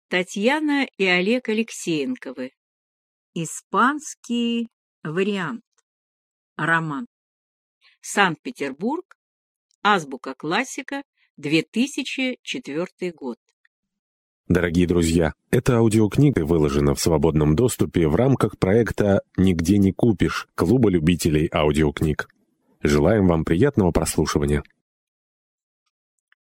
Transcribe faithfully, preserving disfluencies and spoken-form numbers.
Татьяна и Олег Алексеенковы. Испанский вариант. Роман. Санкт-Петербург. Азбука классика. две тысячи четвёртый год. Дорогие друзья, эта аудиокнига выложена в свободном доступе в рамках проекта «Нигде не купишь» Клуба любителей аудиокниг. Желаем вам приятного прослушивания.